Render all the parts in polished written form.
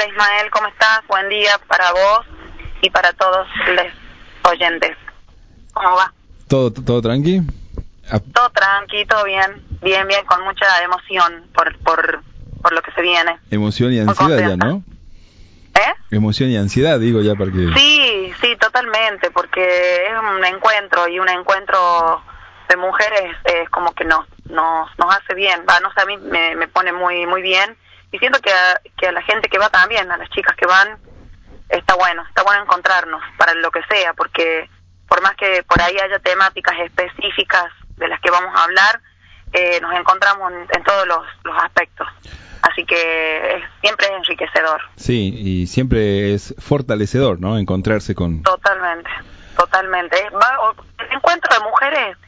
Hola Ismael, ¿cómo estás? Buen día para vos y para todos los oyentes. ¿Cómo va? ¿Todo tranqui? Todo tranqui, todo bien, bien, con mucha emoción por lo que se viene. Emoción y ansiedad ya, ¿no? Emoción y ansiedad, digo ya, porque... Sí, totalmente, porque es un encuentro y un encuentro de mujeres es como que nos hace bien, no sé, a mí me pone muy bien y siento que a la gente que va también, a las chicas que van, está bueno encontrarnos para lo que sea, porque por más que por ahí haya temáticas específicas de las que vamos a hablar, nos encontramos en todos los aspectos. Así que siempre es enriquecedor. Sí, y siempre es fortalecedor, ¿no? Encontrarse con... Totalmente. El encuentro de mujeres,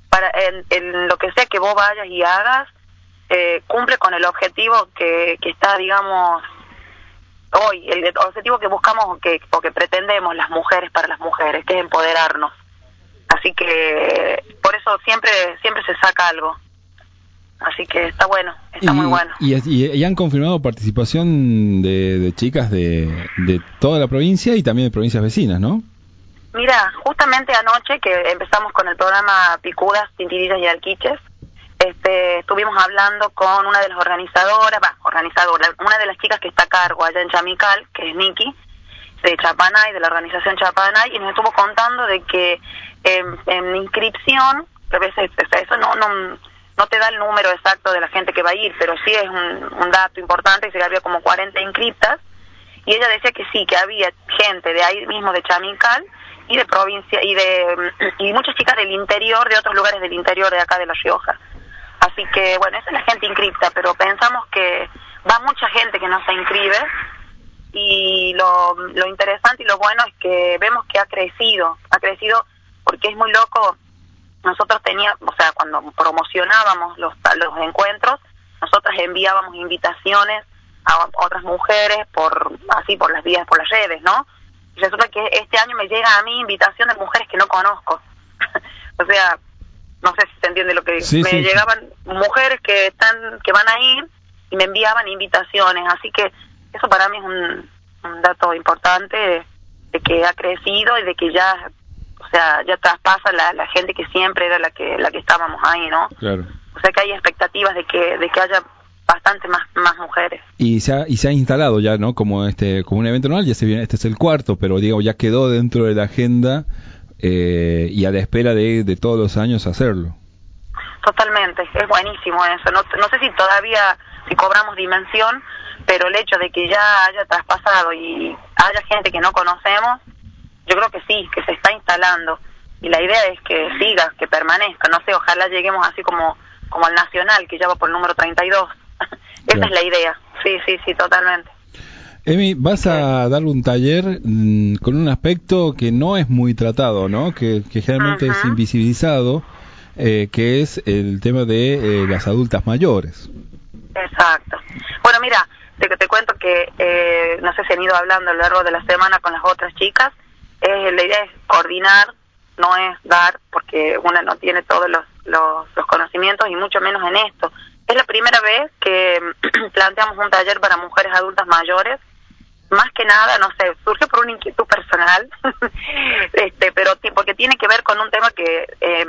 en lo que sea que vos vayas y hagas, cumple con el objetivo que está, digamos, hoy, el objetivo que buscamos o que pretendemos las mujeres para las mujeres, que es empoderarnos. Así que por eso siempre se saca algo. Así que está bueno, muy bueno. Y han confirmado participación de chicas de toda la provincia y también de provincias vecinas, ¿no? Mira, justamente anoche que empezamos con el programa Picudas, Tintirillas y Alquiches, estuvimos hablando con una de las organizadoras, una de las chicas que está a cargo allá en Chamical, que es Niki, de Chapanay, de la organización Chapanay, y nos estuvo contando de que en inscripción, que a veces eso no te da el número exacto de la gente que va a ir, pero sí es un dato importante, dice que había como 40 inscriptas, y ella decía que sí, que había gente de ahí mismo de Chamical y de provincia y muchas chicas del interior, de otros lugares del interior de acá de La Rioja. Así que bueno, esa es la gente inscripta, pero pensamos que va mucha gente que no se inscribe, y lo interesante y lo bueno es que vemos que ha crecido porque es muy loco. Nosotros cuando promocionábamos los encuentros, nosotras enviábamos invitaciones a otras mujeres por las vías, por las redes, ¿no? Y resulta que este año me llega a mí invitación de mujeres que no conozco. O sea, no sé si se entiende lo que digo. Sí, sí. Llegaban mujeres que van a ir y me enviaban invitaciones, así que eso para mí es un dato importante de que ha crecido y de que ya traspasa la gente que siempre era la que estábamos ahí, ¿no? Claro. O sea que hay expectativas de que haya bastante más mujeres. Y se ha instalado ya, ¿no? Como un evento anual, ya se viene, este es el cuarto, pero digo, ya quedó dentro de la agenda y a la espera de todos los años hacerlo. Totalmente, es buenísimo eso. No sé si cobramos dimensión, pero el hecho de que ya haya traspasado y haya gente que no conocemos, yo creo que sí, que se está instalando. Y la idea es que siga, que permanezca. No sé, ojalá lleguemos así como al Nacional, que ya va por el número 32. Esa Claro. es la idea. Sí, totalmente. Emi, vas a dar un taller con un aspecto que no es muy tratado, ¿no? Que generalmente es invisibilizado, que es el tema de las adultas mayores. Exacto. Bueno, mira, te cuento que no sé si han ido hablando a lo largo de la semana con las otras chicas. La idea es coordinar, no es dar, porque una no tiene todos los conocimientos y mucho menos en esto. Es la primera vez que planteamos un taller para mujeres adultas mayores. Más que nada, no sé, surge por una inquietud personal, pero porque tiene que ver con un tema que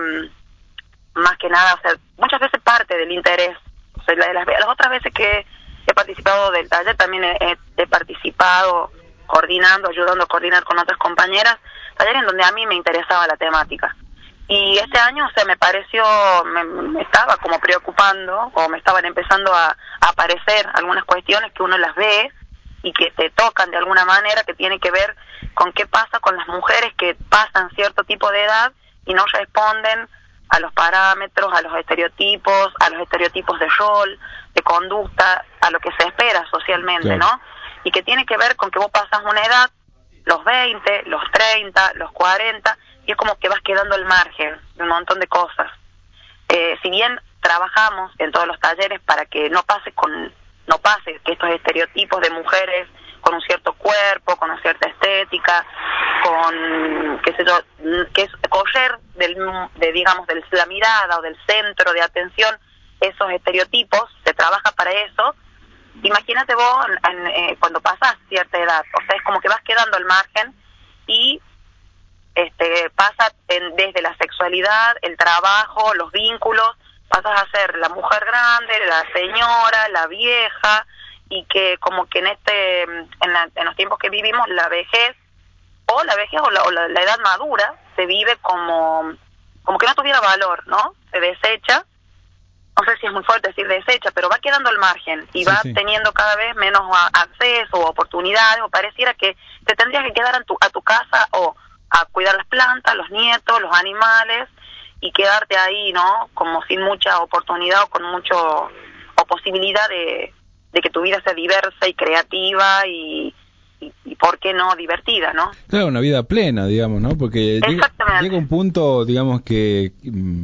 más que nada, o sea, muchas veces parte del interés. O sea, las otras veces que he participado del taller también he participado coordinando, ayudando a coordinar con otras compañeras, taller en donde a mí me interesaba la temática. Y este año, o sea, me pareció, me estaba como preocupando, o me estaban empezando a aparecer algunas cuestiones que uno las ve y que te tocan de alguna manera, que tiene que ver con qué pasa con las mujeres que pasan cierto tipo de edad y no responden a los parámetros, a los estereotipos de rol, de conducta, a lo que se espera socialmente, Claro. ¿no? Y que tiene que ver con que vos pasas una edad, los 20, los 30, los 40, y es como que vas quedando al margen de un montón de cosas. Si bien trabajamos en todos los talleres para que no pase que estos estereotipos de mujeres con un cierto cuerpo, con una cierta estética, con, qué sé yo, que es correr de la mirada o del centro de atención, esos estereotipos, se trabaja para eso, imagínate vos cuando pasas cierta edad, o sea, es como que vas quedando al margen y pasa desde la sexualidad, el trabajo, los vínculos, pasas a ser la mujer grande, la señora, la vieja, y que como que en los tiempos que vivimos, la vejez o la edad madura se vive como que no tuviera valor, ¿no? Se desecha, no sé si es muy fuerte decir desecha, pero va quedando al margen y va teniendo cada vez menos acceso o oportunidades, o pareciera que te tendrías que quedar a tu casa o a cuidar las plantas, los nietos, los animales, y quedarte ahí, ¿no? Como sin mucha oportunidad o posibilidad de que tu vida sea diversa y creativa y ¿por qué no divertida, no? Claro, una vida plena, digamos, ¿no? Porque llega un punto, digamos, que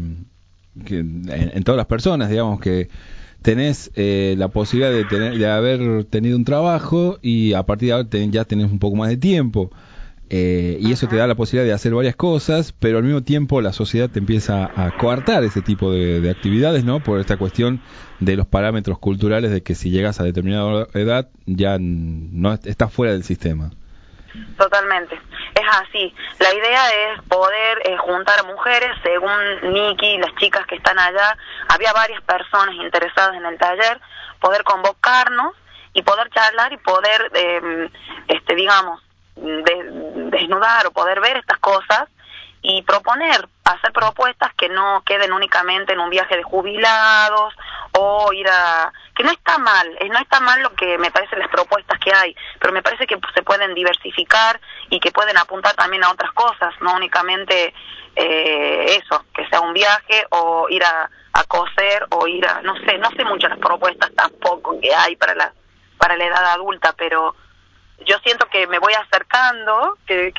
en todas las personas, digamos, que tenés la posibilidad de haber tenido un trabajo y a partir de ahora ya tenés un poco más de tiempo. Y eso te da la posibilidad de hacer varias cosas, pero al mismo tiempo la sociedad te empieza a coartar ese tipo de actividades, ¿no? Por esta cuestión de los parámetros culturales de que si llegas a determinada edad ya no estás fuera del sistema. Totalmente, es así. La idea es poder juntar a mujeres, según Nikki, las chicas que están allá, había varias personas interesadas en el taller, poder convocarnos y poder charlar y poder, digamos, desnudar o poder ver estas cosas y hacer propuestas que no queden únicamente en un viaje de jubilados o que no está mal, no está mal lo que me parece las propuestas que hay, pero me parece que se pueden diversificar y que pueden apuntar también a otras cosas, no únicamente eso, que sea un viaje o ir a coser o no sé mucho las propuestas tampoco que hay para la edad adulta, pero yo siento que me voy acercando, que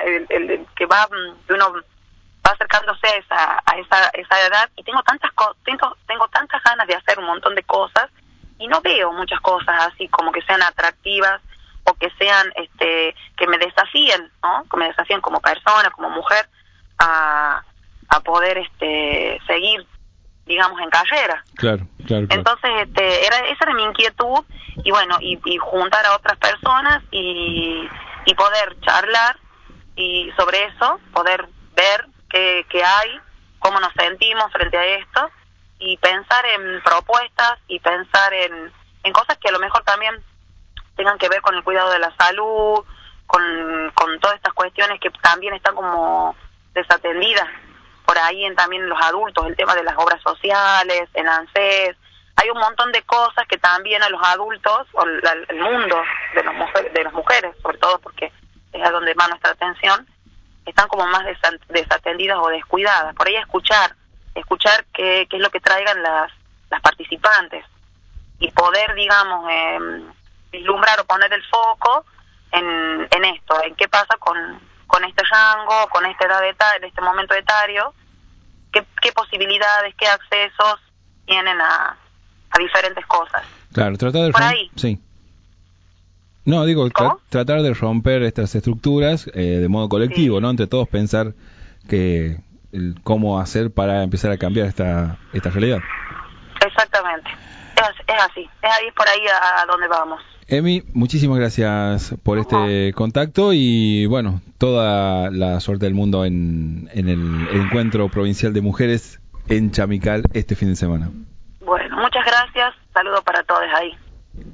uno va acercándose a esa edad y tengo tantas ganas de hacer un montón de cosas y no veo muchas cosas así como que sean atractivas o que sean que me desafíen, ¿no? Que me desafíen como persona, como mujer a poder seguir, digamos, en carrera. Claro. Entonces, esa era mi inquietud, y bueno, y juntar a otras personas y poder charlar y sobre eso, poder ver qué hay, cómo nos sentimos frente a esto, y pensar en propuestas y pensar en cosas que a lo mejor también tengan que ver con el cuidado de la salud, con todas estas cuestiones que también están como desatendidas por ahí también los adultos, el tema de las obras sociales, en ANSES, hay un montón de cosas que también a los adultos, o el mundo de las mujeres, sobre todo porque es a donde va nuestra atención, están como más desatendidas o descuidadas. Por ahí escuchar qué es lo que traigan las participantes y poder, digamos, vislumbrar o poner el foco en esto, en qué pasa con este rango, con esta edad en este momento etario, qué posibilidades, qué accesos tienen a diferentes cosas. Claro, tratar de por ahí. Sí. No, digo, tratar de romper estas estructuras de modo colectivo, ¿no? Entre todos pensar cómo hacer para empezar a cambiar esta realidad. Exactamente. Es así. Es ahí por ahí a donde vamos. Emi, muchísimas gracias por este contacto y bueno, toda la suerte del mundo en el encuentro provincial de mujeres en Chamical este fin de semana. Bueno, muchas gracias. Saludos para todos ahí.